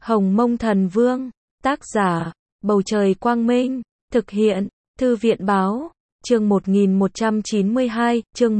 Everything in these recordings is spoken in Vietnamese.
Hồng Mông Thần Vương, tác giả, Bầu Trời Quang Minh, thực hiện, Thư viện Báo, chương 1192,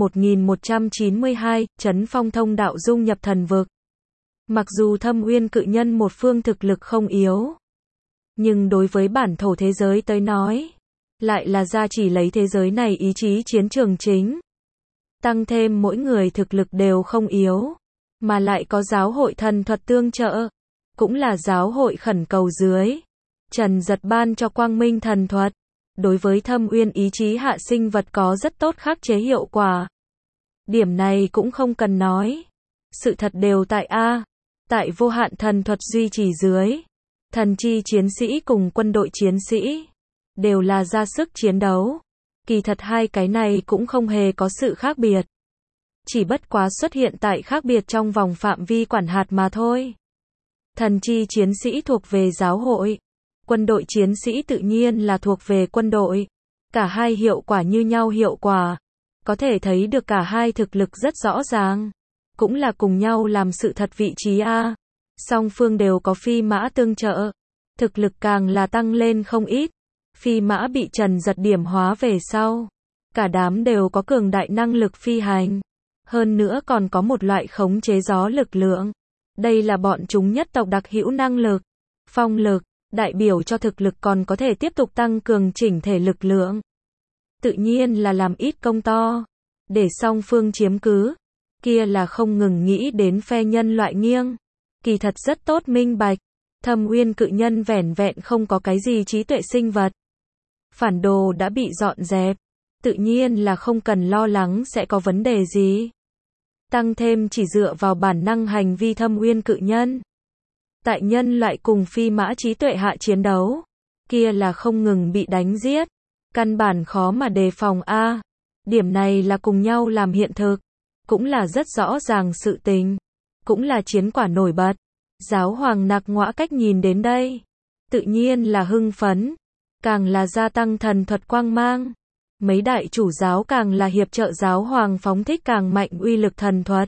Trấn Phong Thông Đạo dung nhập thần vực. Mặc dù Thâm Uyên Cự Nhân một phương thực lực không yếu, nhưng đối với bản thổ thế giới tới nói, lại là gia chỉ lấy thế giới này ý chí chiến trường chính. Tăng thêm mỗi người thực lực đều không yếu, mà lại có giáo hội thần thuật tương trợ, cũng là giáo hội khẩn cầu dưới. Trần Giật ban cho Quang Minh thần thuật, đối với Thâm Uyên ý chí hạ sinh vật có rất tốt khắc chế hiệu quả. Điểm này cũng không cần nói. Sự thật đều tại tại vô hạn thần thuật duy trì dưới. Thần chi chiến sĩ cùng quân đội chiến sĩ đều là ra sức chiến đấu. Kỳ thật hai cái này cũng không hề có sự khác biệt. Chỉ bất quá xuất hiện tại khác biệt trong vòng phạm vi quản hạt mà thôi. Thần chi chiến sĩ thuộc về giáo hội. Quân đội chiến sĩ tự nhiên là thuộc về quân đội. Cả hai hiệu quả như nhau hiệu quả. Có thể thấy được cả hai thực lực rất rõ ràng. Cũng là cùng nhau làm sự thật vị trí Song phương đều có phi mã tương trợ. Thực lực càng là tăng lên không ít. Phi mã bị Trần Giật điểm hóa về sau. Cả đám đều có cường đại năng lực phi hành. Hơn nữa còn có một loại khống chế gió lực lượng. Đây là bọn chúng nhất tộc đặc hữu năng lực. Phong lực, đại biểu cho thực lực còn có thể tiếp tục tăng cường chỉnh thể lực lượng. Tự nhiên là làm ít công to. Để song phương chiếm cứ. Kia là không ngừng nghĩ đến phe nhân loại nghiêng. Kỳ thật rất tốt minh bạch. Thâm Uyên Cự Nhân vẻn vẹn không có cái gì trí tuệ sinh vật. Phản đồ đã bị dọn dẹp. Tự nhiên là không cần lo lắng sẽ có vấn đề gì. Tăng thêm chỉ dựa vào bản năng hành vi Thâm Uyên Cự Nhân. Tại nhân loại cùng phi mã trí tuệ hạ chiến đấu. Kia là không ngừng bị đánh giết. Căn bản khó mà đề phòng Điểm này là cùng nhau làm hiện thực. Cũng là rất rõ ràng sự tình. Cũng là chiến quả nổi bật. Giáo hoàng Nặc Ngõa Cách nhìn đến đây. Tự nhiên là hưng phấn. Càng là gia tăng thần thuật quang mang. Mấy đại chủ giáo càng là hiệp trợ giáo hoàng phóng thích càng mạnh uy lực thần thuật.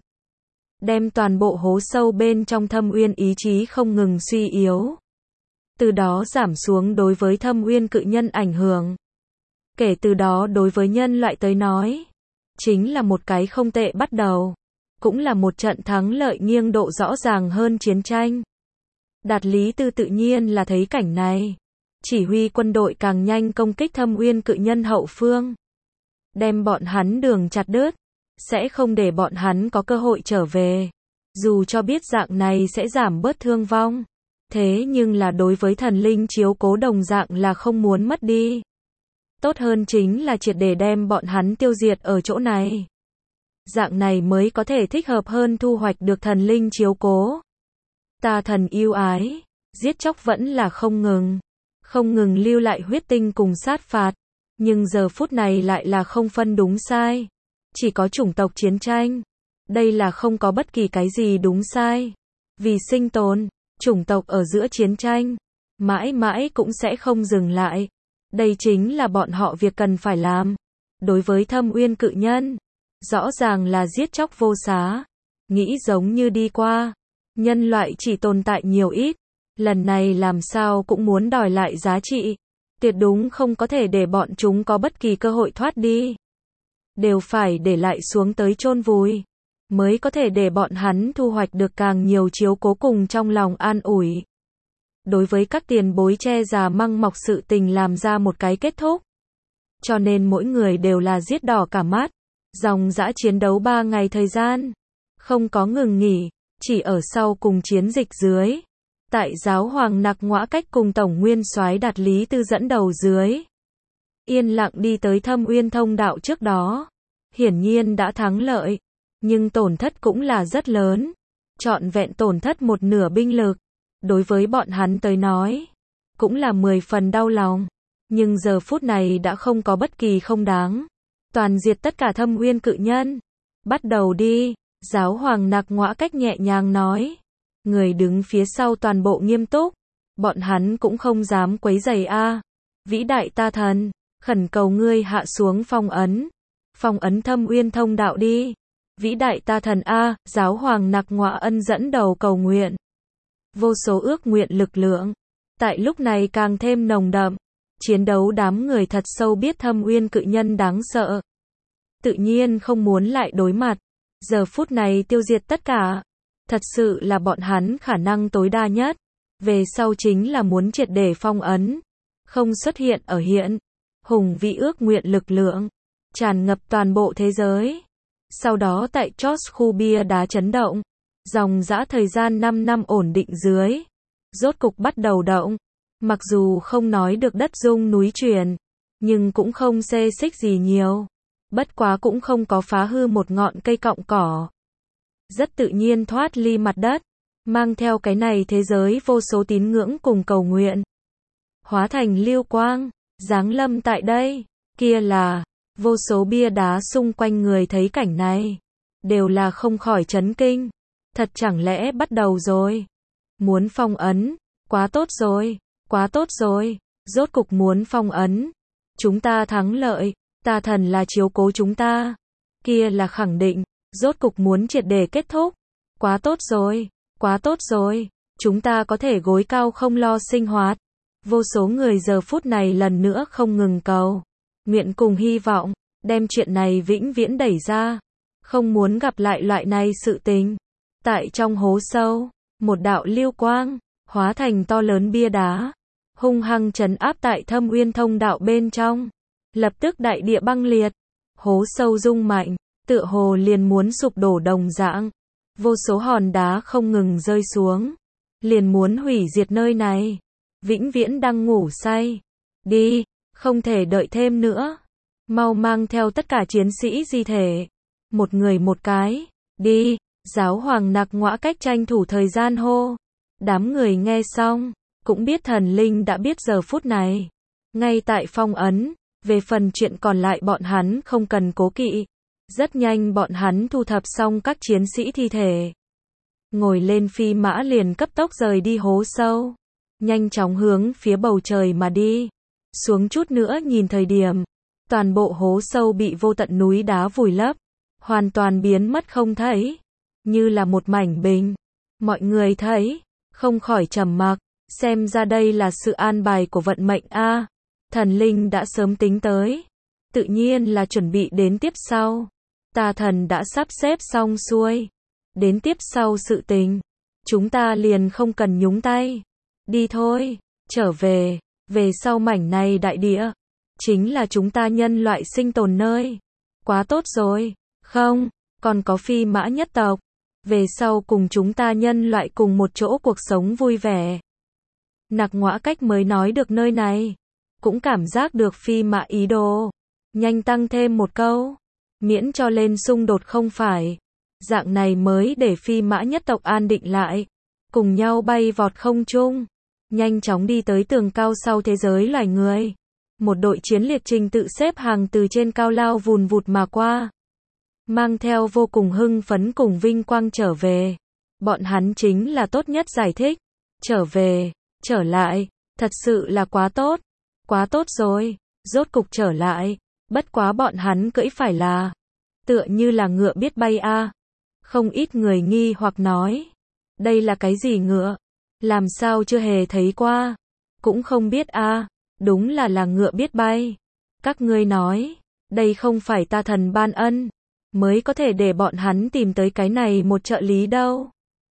Đem toàn bộ hố sâu bên trong Thâm Uyên ý chí không ngừng suy yếu. Từ đó giảm xuống đối với Thâm Uyên Cự Nhân ảnh hưởng. Kể từ đó đối với nhân loại tới nói. Chính là một cái không tệ bắt đầu. Cũng là một trận thắng lợi nghiêng độ rõ ràng hơn chiến tranh. Đạt Lý Tư tự nhiên là thấy cảnh này. Chỉ huy quân đội càng nhanh công kích Thâm Uyên Cự Nhân hậu phương. Đem bọn hắn đường chặt đứt. Sẽ không để bọn hắn có cơ hội trở về. Dù cho biết dạng này sẽ giảm bớt thương vong. Thế nhưng là đối với thần linh chiếu cố đồng dạng là không muốn mất đi. Tốt hơn chính là triệt để đem bọn hắn tiêu diệt ở chỗ này. Dạng này mới có thể thích hợp hơn thu hoạch được thần linh chiếu cố. Ta thần yêu ái. Giết chóc vẫn là không ngừng. Không ngừng lưu lại huyết tinh cùng sát phạt. Nhưng giờ phút này lại là không phân đúng sai. Chỉ có chủng tộc chiến tranh. Đây là không có bất kỳ cái gì đúng sai. Vì sinh tồn, chủng tộc ở giữa chiến tranh. Mãi mãi cũng sẽ không dừng lại. Đây chính là bọn họ việc cần phải làm. Đối với Thâm Uyên Cự Nhân. Rõ ràng là giết chóc vô xá. Nghĩ giống như đi qua. Nhân loại chỉ tồn tại nhiều ít. Lần này làm sao cũng muốn đòi lại giá trị. Tuyệt đúng không có thể để bọn chúng có bất kỳ cơ hội thoát đi. Đều phải để lại xuống tới chôn vùi. Mới có thể để bọn hắn thu hoạch được càng nhiều chiếu cố cùng trong lòng an ủi. Đối với các tiền bối che già măng mọc sự tình làm ra một cái kết thúc. Cho nên mỗi người đều là giết đỏ cả mắt. Dòng dã chiến đấu 3 ngày thời gian. Không có ngừng nghỉ. Chỉ ở sau cùng chiến dịch dưới. Tại giáo hoàng Nặc Ngõa Cách cùng tổng nguyên soái Đạt Lý Tư dẫn đầu dưới. Yên lặng đi tới Thâm Uyên thông đạo trước đó. Hiển nhiên đã thắng lợi. Nhưng tổn thất cũng là rất lớn. Trọn vẹn tổn thất một nửa binh lực. Đối với bọn hắn tới nói. Cũng là 10 phần đau lòng. Nhưng giờ phút này đã không có bất kỳ không đáng. Toàn diệt tất cả Thâm Uyên Cự Nhân. Bắt đầu đi. Giáo hoàng Nặc Ngõa Cách nhẹ nhàng nói. Người đứng phía sau toàn bộ nghiêm túc. Bọn hắn cũng không dám quấy rầy Vĩ đại ta thần. Khẩn cầu ngươi hạ xuống phong ấn. Phong ấn Thâm Uyên thông đạo đi. Vĩ đại ta thần giáo hoàng Nặc Ngõa Ân dẫn đầu cầu nguyện. vô số ước nguyện lực lượng. Tại lúc này càng thêm nồng đậm. Chiến đấu đám người thật sâu biết Thâm Uyên cự nhân đáng sợ. Tự nhiên không muốn lại đối mặt. Giờ phút này tiêu diệt tất cả. Thật sự là bọn hắn khả năng tối đa nhất. Về sau chính là muốn triệt để phong ấn. Không xuất hiện ở hiện. Hùng vĩ ước nguyện lực lượng. Tràn ngập toàn bộ thế giới. Sau đó tại chót khu bia đá chấn động. Dòng dã thời gian 5 năm ổn định dưới. Rốt cục bắt đầu động. Mặc dù không nói được đất rung núi chuyển. Nhưng cũng không xê xích gì nhiều. Bất quá cũng không có phá hư một ngọn cây cọng cỏ. Rất tự nhiên thoát ly mặt đất. Mang theo cái này thế giới vô số tín ngưỡng cùng cầu nguyện. Hóa thành lưu quang. Giáng lâm tại đây. Kia là. Vô số bia đá xung quanh người thấy cảnh này. Đều là không khỏi chấn kinh. Thật chẳng lẽ bắt đầu rồi. Muốn phong ấn. Quá tốt rồi. Quá tốt rồi. Rốt cục muốn phong ấn. Chúng ta thắng lợi. Tà thần là chiếu cố chúng ta. Kia là khẳng định. Rốt cục muốn triệt để kết thúc. Quá tốt rồi. Quá tốt rồi. Chúng ta có thể gối cao không lo sinh hoạt. Vô số người giờ phút này lần nữa không ngừng cầu. Nguyện cùng hy vọng. Đem chuyện này vĩnh viễn đẩy ra. Không muốn gặp lại loại này sự tình. Tại trong hố sâu. Một đạo lưu quang. Hóa thành to lớn bia đá. Hung hăng trấn áp tại Thâm Uyên thông đạo bên trong. Lập tức đại địa băng liệt. Hố sâu rung mạnh. Tựa hồ liền muốn sụp đổ đồng dạng. Vô số hòn đá không ngừng rơi xuống. Liền muốn hủy diệt nơi này. Vĩnh viễn đang ngủ say. Đi. Không thể đợi thêm nữa. Mau mang theo tất cả chiến sĩ di thể. Một người một cái. Đi. Giáo hoàng Nặc Ngõa Cách tranh thủ thời gian hô. Đám người nghe xong. Cũng biết thần linh đã biết giờ phút này. Ngay tại phong ấn. Về phần chuyện còn lại bọn hắn không cần cố kỵ. Rất nhanh bọn hắn thu thập xong các chiến sĩ thi thể. Ngồi lên phi mã liền cấp tốc rời đi hố sâu. Nhanh chóng hướng phía bầu trời mà đi. Xuống chút nữa nhìn thời điểm. Toàn bộ hố sâu bị vô tận núi đá vùi lấp. Hoàn toàn biến mất không thấy. Như là một mảnh bình. Mọi người thấy. Không khỏi trầm mặc. Xem ra đây là sự an bài của vận mệnh a. Thần linh đã sớm tính tới. Tự nhiên là chuẩn bị đến tiếp sau. Tà thần đã sắp xếp xong xuôi. Đến tiếp sau sự tình. Chúng ta liền không cần nhúng tay. Đi thôi. Trở về. Về sau mảnh này đại địa. Chính là chúng ta nhân loại sinh tồn nơi. Quá tốt rồi. Không. Còn có phi mã nhất tộc. Về sau cùng chúng ta nhân loại cùng một chỗ cuộc sống vui vẻ. Nặc Ngõa Cách mới nói được nơi này. Cũng cảm giác được phi mã ý đồ. Nhanh tăng thêm một câu. Miễn cho lên xung đột không phải. Dạng này mới để phi mã nhất tộc an định lại. Cùng nhau bay vọt không trung. Nhanh chóng đi tới tường cao sau thế giới loài người. Một đội chiến liệt trình tự xếp hàng từ trên cao lao vùn vụt mà qua. Mang theo vô cùng hưng phấn cùng vinh quang trở về. Bọn hắn chính là tốt nhất giải thích. Trở về, trở lại, thật sự là quá tốt. Quá tốt rồi, rốt cục trở lại. Bất quá bọn hắn cưỡi phải là. Tựa như là ngựa biết bay a. Không ít người nghi hoặc nói. Đây là cái gì ngựa? Làm sao chưa hề thấy qua? Cũng không biết a. Đúng là ngựa biết bay. Các ngươi nói. Đây không phải ta thần ban ân. Mới có thể để bọn hắn tìm tới cái này một trợ lý đâu.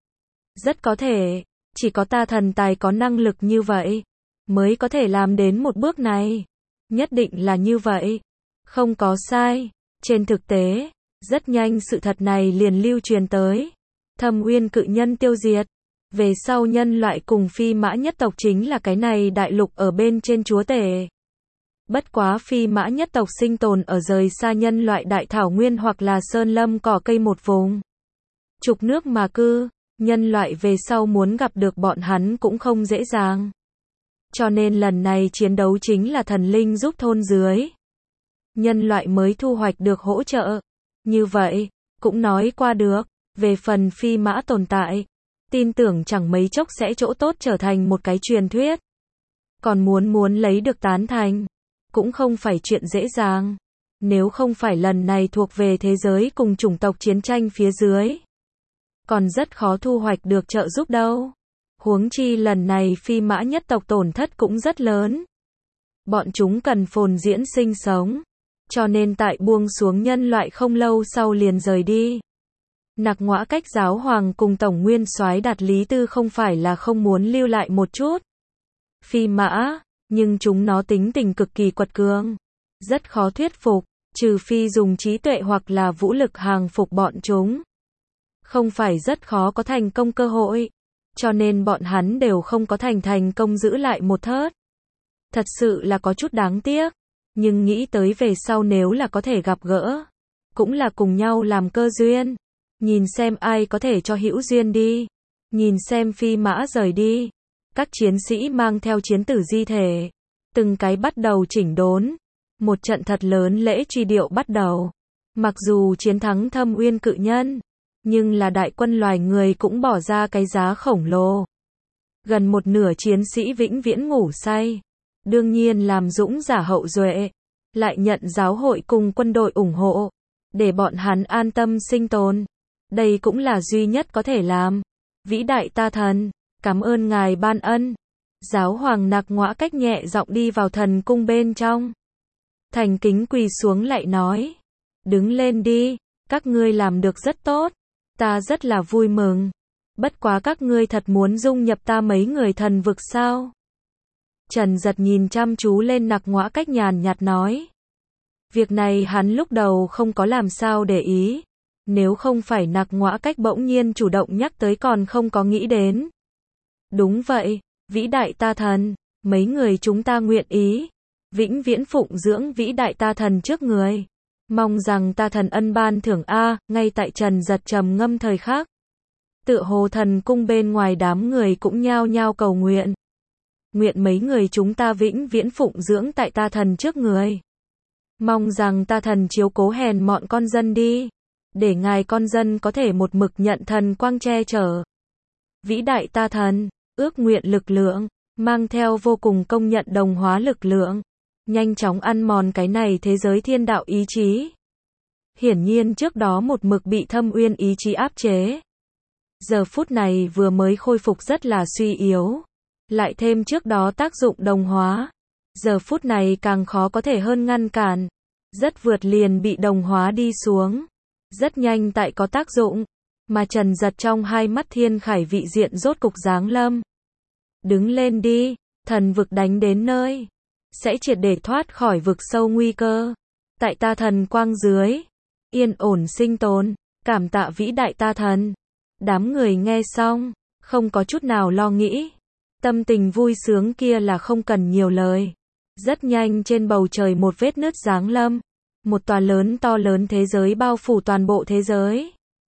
Rất có thể. Chỉ có ta thần tài có năng lực như vậy. Mới có thể làm đến một bước này. Nhất định là như vậy. Không có sai. Trên thực tế. Rất nhanh sự thật này liền lưu truyền tới. Thâm Uyên cự nhân tiêu diệt. Về sau nhân loại cùng phi mã nhất tộc chính là cái này đại lục ở bên trên chúa tể. Bất quá phi mã nhất tộc sinh tồn ở rời xa nhân loại đại thảo nguyên hoặc là sơn lâm cỏ cây một vùng. Trục nước mà cư, nhân loại về sau muốn gặp được bọn hắn cũng không dễ dàng. Cho nên lần này chiến đấu chính là thần linh giúp thôn dưới. Nhân loại mới thu hoạch được hỗ trợ. Như vậy, cũng nói qua được, về phần phi mã tồn tại. Tin tưởng chẳng mấy chốc sẽ chỗ tốt trở thành một cái truyền thuyết. Còn muốn lấy được tán thành. Cũng không phải chuyện dễ dàng. Nếu không phải lần này thuộc về thế giới cùng chủng tộc chiến tranh phía dưới. Còn rất khó thu hoạch được trợ giúp đâu. Huống chi lần này Phi Mã nhất tộc tổn thất cũng rất lớn. Bọn chúng cần phồn diễn sinh sống. Cho nên tại buông xuống nhân loại không lâu sau liền rời đi. Nặc Ngõa Cách giáo hoàng cùng tổng nguyên soái Đạt Lý Tư không phải là không muốn lưu lại một chút Phi Mã, nhưng chúng nó tính tình cực kỳ quật cường, rất khó thuyết phục, trừ phi dùng trí tuệ hoặc là vũ lực hàng phục bọn chúng. Không phải rất khó có thành công cơ hội, cho nên bọn hắn đều không có thành công giữ lại một thớt. Thật sự là có chút đáng tiếc, nhưng nghĩ tới về sau nếu là có thể gặp gỡ, cũng là cùng nhau làm cơ duyên. Nhìn xem ai có thể cho hữu duyên đi. Nhìn xem Phi Mã rời đi. Các chiến sĩ mang theo chiến tử di thể. Từng cái bắt đầu chỉnh đốn. Một trận thật lớn lễ truy điệu bắt đầu. Mặc dù chiến thắng Thâm Uyên cự nhân, nhưng là đại quân loài người cũng bỏ ra cái giá khổng lồ. Gần một nửa chiến sĩ vĩnh viễn ngủ say. Đương nhiên làm dũng giả hậu duệ. Lại nhận giáo hội cùng quân đội ủng hộ. Để bọn hắn an tâm sinh tồn. Đây cũng là duy nhất có thể làm. Vĩ đại ta thần, cảm ơn ngài ban ân. Giáo hoàng Nặc Ngõa Cách nhẹ giọng đi vào thần cung bên trong. Thành kính quỳ xuống lại nói. Đứng lên đi, các ngươi làm được rất tốt. Ta rất là vui mừng. Bất quá các ngươi thật muốn dung nhập ta mấy người thần vực sao? Trần Giật nhìn chăm chú lên Nặc Ngõa Cách nhàn nhạt nói. Việc này hắn lúc đầu không có làm sao để ý. Nếu không phải Nặc Ngõa Cách bỗng nhiên chủ động nhắc tới còn không có nghĩ đến. Đúng vậy, vĩ đại ta thần, mấy người chúng ta nguyện ý. Vĩnh viễn phụng dưỡng vĩ đại ta thần trước người. Mong rằng ta thần ân ban thưởng A, ngay tại Trần Giật trầm ngâm thời khắc. Tựa hồ thần cung bên ngoài đám người cũng nhao nhao cầu nguyện. Nguyện mấy người chúng ta vĩnh viễn phụng dưỡng tại ta thần trước người. Mong rằng ta thần chiếu cố hèn mọn con dân đi. Để ngài con dân có thể một mực nhận thần quang che chở. Vĩ đại ta thần, ước nguyện lực lượng, mang theo vô cùng công nhận đồng hóa lực lượng. Nhanh chóng ăn mòn cái này thế giới thiên đạo ý chí. Hiển nhiên trước đó một mực bị Thâm Uyên ý chí áp chế. Giờ phút này vừa mới khôi phục rất là suy yếu. Lại thêm trước đó tác dụng đồng hóa. Giờ phút này càng khó có thể hơn ngăn cản. Rất vượt liền bị đồng hóa đi xuống. Rất nhanh tại có tác dụng. Mà Trần Giật trong hai mắt thiên khải vị diện rốt cục giáng lâm. Đứng lên đi, thần vực đánh đến nơi. Sẽ triệt để thoát khỏi vực sâu nguy cơ. Tại ta thần quang dưới. Yên ổn sinh tồn. Cảm tạ vĩ đại ta thần. Đám người nghe xong. Không có chút nào lo nghĩ. Tâm tình vui sướng kia là không cần nhiều lời. Rất nhanh trên bầu trời một vết nứt giáng lâm. Một tòa lớn to lớn thế giới bao phủ toàn bộ thế giới.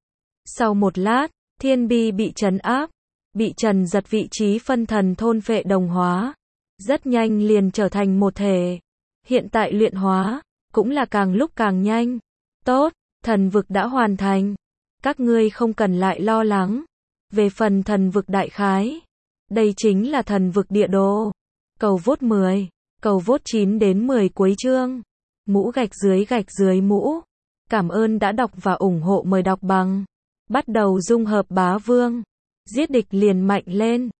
Sau một lát, thiên bi bị trấn áp. Bị Trần Giật vị trí phân thần thôn phệ đồng hóa. Rất nhanh liền trở thành một thể. Hiện tại luyện hóa, cũng là càng lúc càng nhanh. Tốt, thần vực đã hoàn thành. Các ngươi không cần lại lo lắng. Về phần thần vực đại khái. Đây chính là thần vực địa đồ. Cầu vote 10, cầu vote 9 đến 10 cuối chương. Mũ gạch dưới mũ. Cảm ơn đã đọc và ủng hộ, mời đọc bằng. Bắt đầu dung hợp bá vương. Giết địch liền mạnh lên.